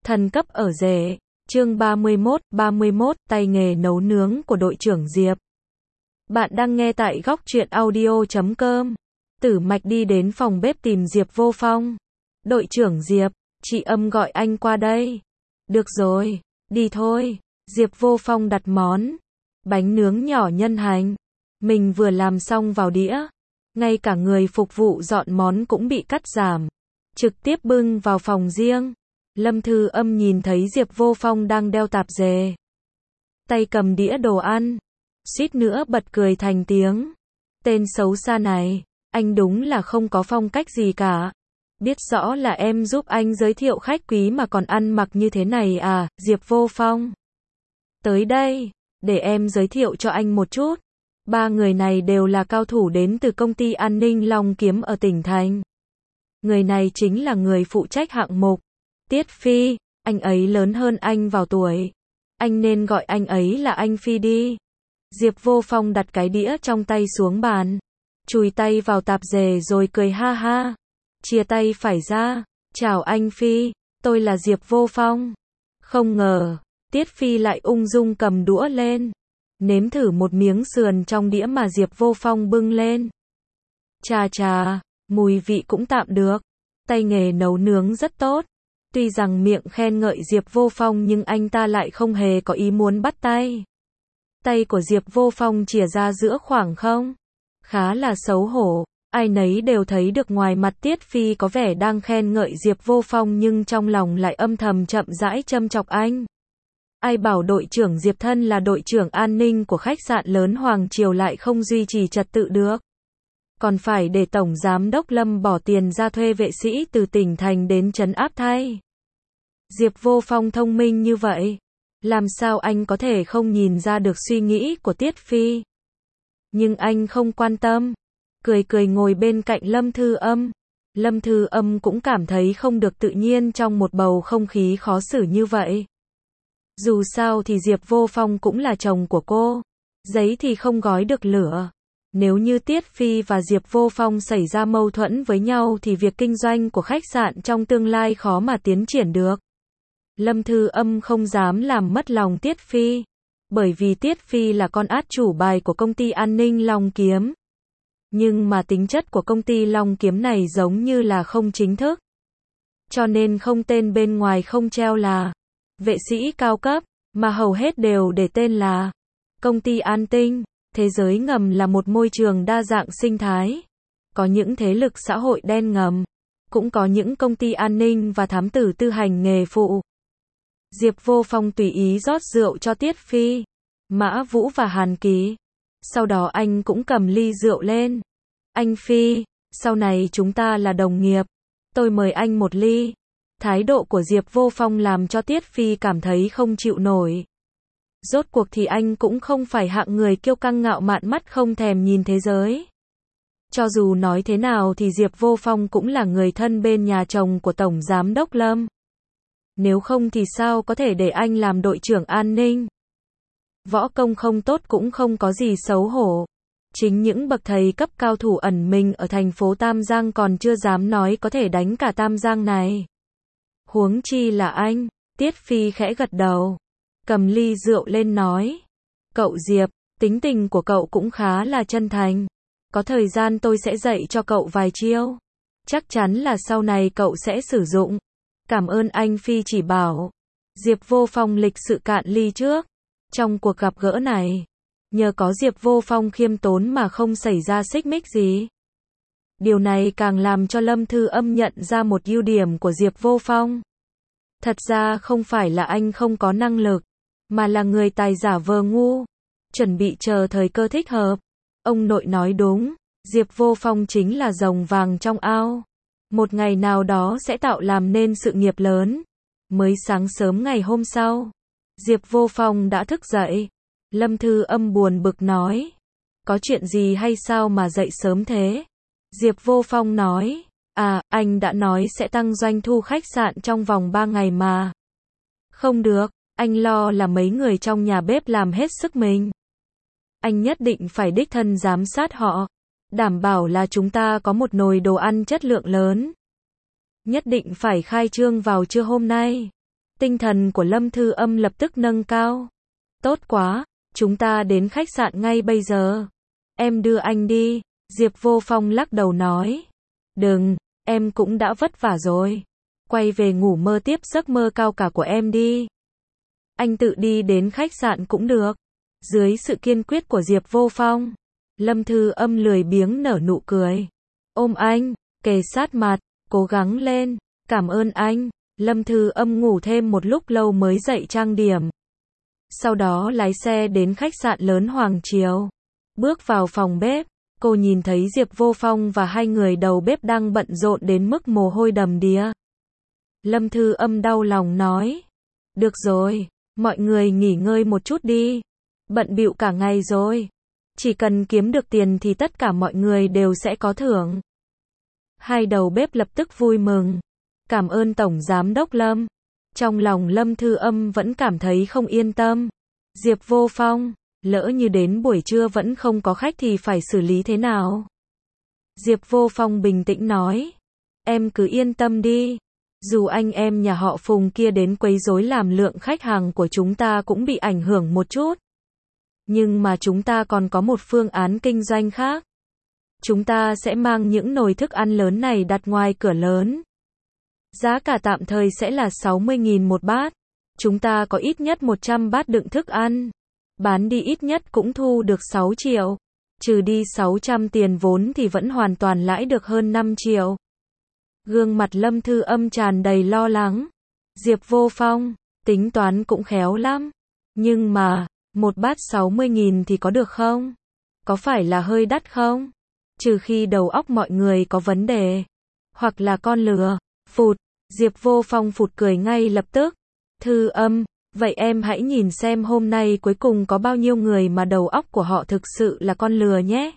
Thần cấp ở rể. Chương 31, tay nghề nấu nướng của đội trưởng Diệp. Bạn đang nghe tại góc truyện audio.com. Tử Mạch đi đến phòng bếp tìm Diệp Vô Phong. Đội trưởng Diệp, chị Âm gọi anh qua đây. Được rồi, đi thôi. Diệp Vô Phong đặt món bánh nướng nhỏ nhân hành. Mình vừa làm xong vào đĩa. Ngay cả người phục vụ dọn món cũng bị cắt giảm. Trực tiếp bưng vào phòng riêng. Lâm Thư Âm nhìn thấy Diệp Vô Phong đang đeo tạp dề, tay cầm đĩa đồ ăn, suýt nữa bật cười thành tiếng. Tên xấu xa này, anh đúng là không có phong cách gì cả. Biết rõ là em giúp anh giới thiệu khách quý mà còn ăn mặc như thế này à, Diệp Vô Phong. Tới đây, để em giới thiệu cho anh một chút. Ba người này đều là cao thủ đến từ công ty an ninh Long Kiếm ở tỉnh thành. Người này chính là người phụ trách hạng mục Tiết Phi, anh ấy lớn hơn anh vào tuổi. Anh nên gọi anh ấy là anh Phi đi. Diệp Vô Phong đặt cái đĩa trong tay xuống bàn, chùi tay vào tạp dề rồi cười ha ha. Chia tay phải ra, chào anh Phi, tôi là Diệp Vô Phong. Không ngờ, Tiết Phi lại ung dung cầm đũa lên, nếm thử một miếng sườn trong đĩa mà Diệp Vô Phong bưng lên. Chà chà, mùi vị cũng tạm được, tay nghề nấu nướng rất tốt. Tuy rằng miệng khen ngợi Diệp Vô Phong nhưng anh ta lại không hề có ý muốn bắt tay. Tay của Diệp Vô Phong chìa ra giữa khoảng không. Khá là xấu hổ, ai nấy đều thấy được ngoài mặt Tiết Phi có vẻ đang khen ngợi Diệp Vô Phong nhưng trong lòng lại âm thầm chậm rãi châm chọc anh. Ai bảo đội trưởng Diệp thân là đội trưởng an ninh của khách sạn lớn Hoàng Triều lại không duy trì trật tự được. Còn phải để Tổng Giám đốc Lâm bỏ tiền ra thuê vệ sĩ từ tỉnh thành đến trấn áp thay. Diệp Vô Phong thông minh như vậy, làm sao anh có thể không nhìn ra được suy nghĩ của Tiết Phi. Nhưng anh không quan tâm, cười cười ngồi bên cạnh Lâm Thư Âm. Lâm Thư Âm cũng cảm thấy không được tự nhiên trong một bầu không khí khó xử như vậy. Dù sao thì Diệp Vô Phong cũng là chồng của cô, giấy thì không gói được lửa. Nếu như Tiết Phi và Diệp Vô Phong xảy ra mâu thuẫn với nhau thì việc kinh doanh của khách sạn trong tương lai khó mà tiến triển được. Lâm Thư Âm không dám làm mất lòng Tiết Phi, bởi vì Tiết Phi là con át chủ bài của công ty an ninh Long Kiếm. Nhưng mà tính chất của công ty Long Kiếm này giống như là không chính thức. Cho nên không tên bên ngoài không treo là vệ sĩ cao cấp, mà hầu hết đều để tên là công ty an tinh. Thế giới ngầm là một môi trường đa dạng sinh thái. Có những thế lực xã hội đen ngầm, cũng có những công ty an ninh và thám tử tư hành nghề phụ. Diệp Vô Phong tùy ý rót rượu cho Tiết Phi, Mã Vũ và Hàn Ký. Sau đó anh cũng cầm ly rượu lên. Anh Phi, sau này chúng ta là đồng nghiệp. Tôi mời anh một ly. Thái độ của Diệp Vô Phong làm cho Tiết Phi cảm thấy không chịu nổi. Rốt cuộc thì anh cũng không phải hạng người kiêu căng ngạo mạn mắt không thèm nhìn thế giới. Cho dù nói thế nào thì Diệp Vô Phong cũng là người thân bên nhà chồng của Tổng Giám đốc Lâm. Nếu không thì sao có thể để anh làm đội trưởng an ninh. Võ công không tốt cũng không có gì xấu hổ. Chính những bậc thầy cấp cao thủ ẩn mình ở thành phố Tam Giang còn chưa dám nói có thể đánh cả Tam Giang này. Huống chi là anh. Tiết Phi khẽ gật đầu, cầm ly rượu lên nói. Cậu Diệp, tính tình của cậu cũng khá là chân thành. Có thời gian tôi sẽ dạy cho cậu vài chiêu. Chắc chắn là sau này cậu sẽ sử dụng. Cảm ơn anh Phi chỉ bảo. Diệp Vô Phong lịch sự cạn ly trước. Trong cuộc gặp gỡ này, nhờ có Diệp Vô Phong khiêm tốn mà không xảy ra xích mích gì. Điều này càng làm cho Lâm Thư Âm nhận ra một ưu điểm của Diệp Vô Phong. Thật ra không phải là anh không có năng lực, mà là người tài giả vờ ngu, chuẩn bị chờ thời cơ thích hợp. Ông nội nói đúng, Diệp Vô Phong chính là rồng vàng trong ao. Một ngày nào đó sẽ tạo làm nên sự nghiệp lớn. Mới sáng sớm ngày hôm sau, Diệp Vô Phong đã thức dậy. Lâm Thư Âm buồn bực nói. Có chuyện gì hay sao mà dậy sớm thế? Diệp Vô Phong nói. À, anh đã nói sẽ tăng doanh thu khách sạn trong vòng 3 ngày mà. Không được, anh lo là mấy người trong nhà bếp làm hết sức mình. Anh nhất định phải đích thân giám sát họ. Đảm bảo là chúng ta có một nồi đồ ăn chất lượng lớn. Nhất định phải khai trương vào trưa hôm nay. Tinh thần của Lâm Thư Âm lập tức nâng cao. Tốt quá, chúng ta đến khách sạn ngay bây giờ. Em đưa anh đi. Diệp Vô Phong lắc đầu nói. Đừng, em cũng đã vất vả rồi. Quay về ngủ mơ tiếp giấc mơ cao cả của em đi. Anh tự đi đến khách sạn cũng được. Dưới sự kiên quyết của Diệp Vô Phong, Lâm Thư Âm lười biếng nở nụ cười. Ôm anh, kề sát mặt, cố gắng lên. Cảm ơn anh. Lâm Thư Âm ngủ thêm một lúc lâu mới dậy trang điểm. Sau đó lái xe đến khách sạn lớn Hoàng Triều. Bước vào phòng bếp, cô nhìn thấy Diệp Vô Phong và hai người đầu bếp đang bận rộn đến mức mồ hôi đầm đìa. Lâm Thư Âm đau lòng nói. Được rồi, mọi người nghỉ ngơi một chút đi. Bận bịu cả ngày rồi. Chỉ cần kiếm được tiền thì tất cả mọi người đều sẽ có thưởng. Hai đầu bếp lập tức vui mừng. Cảm ơn Tổng Giám đốc Lâm. Trong lòng Lâm Thư Âm vẫn cảm thấy không yên tâm. Diệp Vô Phong, lỡ như đến buổi trưa vẫn không có khách thì phải xử lý thế nào? Diệp Vô Phong bình tĩnh nói. Em cứ yên tâm đi. Dù anh em nhà họ Phùng kia đến quấy rối làm lượng khách hàng của chúng ta cũng bị ảnh hưởng một chút. Nhưng mà chúng ta còn có một phương án kinh doanh khác. Chúng ta sẽ mang những nồi thức ăn lớn này đặt ngoài cửa lớn. Giá cả tạm thời sẽ là 60.000 một bát. Chúng ta có ít nhất 100 bát đựng thức ăn. Bán đi ít nhất cũng thu được 6 triệu. Trừ đi 600 tiền vốn thì vẫn hoàn toàn lãi được hơn 5 triệu. Gương mặt Lâm Thư Âm tràn đầy lo lắng. Diệp Vô Phong, tính toán cũng khéo lắm. Nhưng mà, một bát 60.000 thì có được không? Có phải là hơi đắt không? Trừ khi đầu óc mọi người có vấn đề. Hoặc là con lừa. Phụt, Diệp Vô Phong phụt cười ngay lập tức. Thư Âm, vậy em hãy nhìn xem hôm nay cuối cùng có bao nhiêu người mà đầu óc của họ thực sự là con lừa nhé.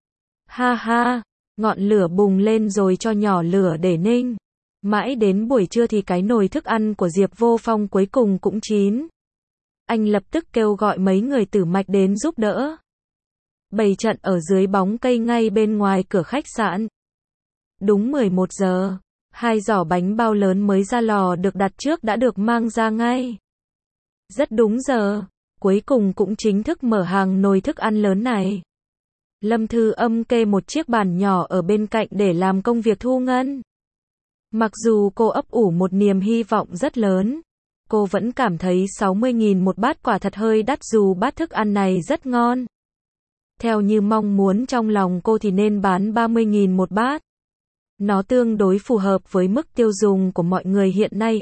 Ha ha, ngọn lửa bùng lên rồi cho nhỏ lửa để ninh. Mãi đến buổi trưa thì cái nồi thức ăn của Diệp Vô Phong cuối cùng cũng chín. Anh lập tức kêu gọi mấy người Tử Mạch đến giúp đỡ. Bày trận ở dưới bóng cây ngay bên ngoài cửa khách sạn. Đúng 11 giờ, 2 giỏ bánh bao lớn mới ra lò được đặt trước đã được mang ra ngay. Rất đúng giờ, cuối cùng cũng chính thức mở hàng nồi thức ăn lớn này. Lâm Thư Âm kê một chiếc bàn nhỏ ở bên cạnh để làm công việc thu ngân. Mặc dù cô ấp ủ một niềm hy vọng rất lớn, cô vẫn cảm thấy 60.000 một bát quả thật hơi đắt dù bát thức ăn này rất ngon. Theo như mong muốn trong lòng cô thì nên bán 30.000 một bát. Nó tương đối phù hợp với mức tiêu dùng của mọi người hiện nay,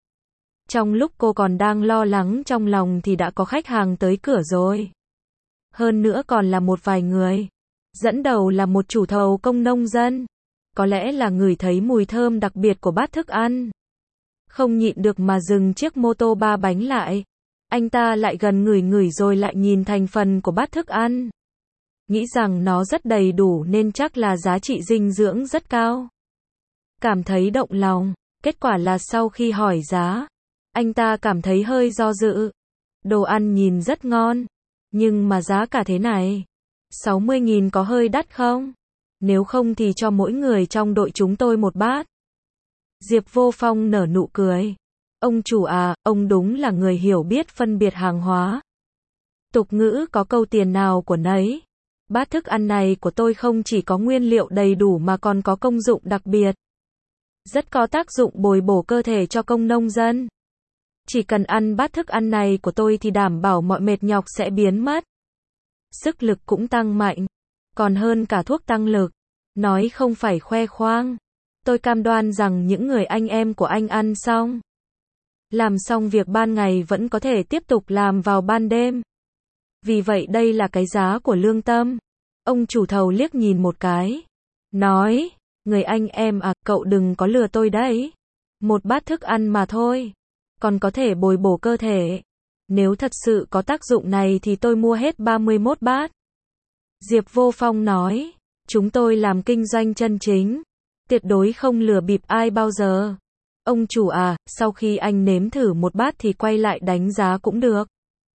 Trong lúc cô còn đang lo lắng trong lòng thì đã có khách hàng tới cửa rồi. Hơn nữa còn là một vài người. Dẫn đầu là một chủ thầu công nông dân. Có lẽ là ngửi thấy mùi thơm đặc biệt của bát thức ăn. Không nhịn được mà dừng chiếc mô tô 3 bánh lại. Anh ta lại gần ngửi rồi lại nhìn thành phần của bát thức ăn. Nghĩ rằng nó rất đầy đủ nên chắc là giá trị dinh dưỡng rất cao. Cảm thấy động lòng. Kết quả là sau khi hỏi giá, anh ta cảm thấy hơi do dự. Đồ ăn nhìn rất ngon. Nhưng mà giá cả thế này, 60.000 có hơi đắt không? Nếu không thì cho mỗi người trong đội chúng tôi một bát. Diệp Vô Phong nở nụ cười. Ông chủ à, ông đúng là người hiểu biết phân biệt hàng hóa. Tục ngữ có câu tiền nào của nấy. Bát thức ăn này của tôi không chỉ có nguyên liệu đầy đủ mà còn có công dụng đặc biệt. Rất có tác dụng bồi bổ cơ thể cho công nông dân. Chỉ cần ăn bát thức ăn này của tôi thì đảm bảo mọi mệt nhọc sẽ biến mất. Sức lực cũng tăng mạnh. Còn hơn cả thuốc tăng lực. Nói không phải khoe khoang. Tôi cam đoan rằng những người anh em của anh ăn xong. Làm xong việc ban ngày vẫn có thể tiếp tục làm vào ban đêm. Vì vậy đây là cái giá của lương tâm. Ông chủ thầu liếc nhìn một cái. Nói, người anh em à, cậu đừng có lừa tôi đấy. Một bát thức ăn mà thôi. Còn có thể bồi bổ cơ thể. Nếu thật sự có tác dụng này thì tôi mua hết 31 bát. Diệp Vô Phong nói, chúng tôi làm kinh doanh chân chính. Tuyệt đối không lừa bịp ai bao giờ. Ông chủ à, sau khi anh nếm thử một bát thì quay lại đánh giá cũng được.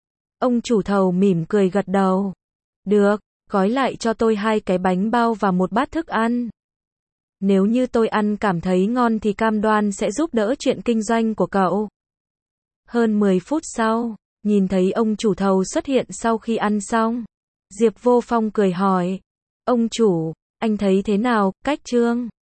Ông chủ thầu mỉm cười gật đầu. Được, gói lại cho tôi 2 cái bánh bao và một bát thức ăn. Nếu như tôi ăn cảm thấy ngon thì cam đoan sẽ giúp đỡ chuyện kinh doanh của cậu. Hơn 10 phút sau, nhìn thấy ông chủ thầu xuất hiện sau khi ăn xong. Diệp Vô Phong cười hỏi, ông chủ, anh thấy thế nào, cách Trương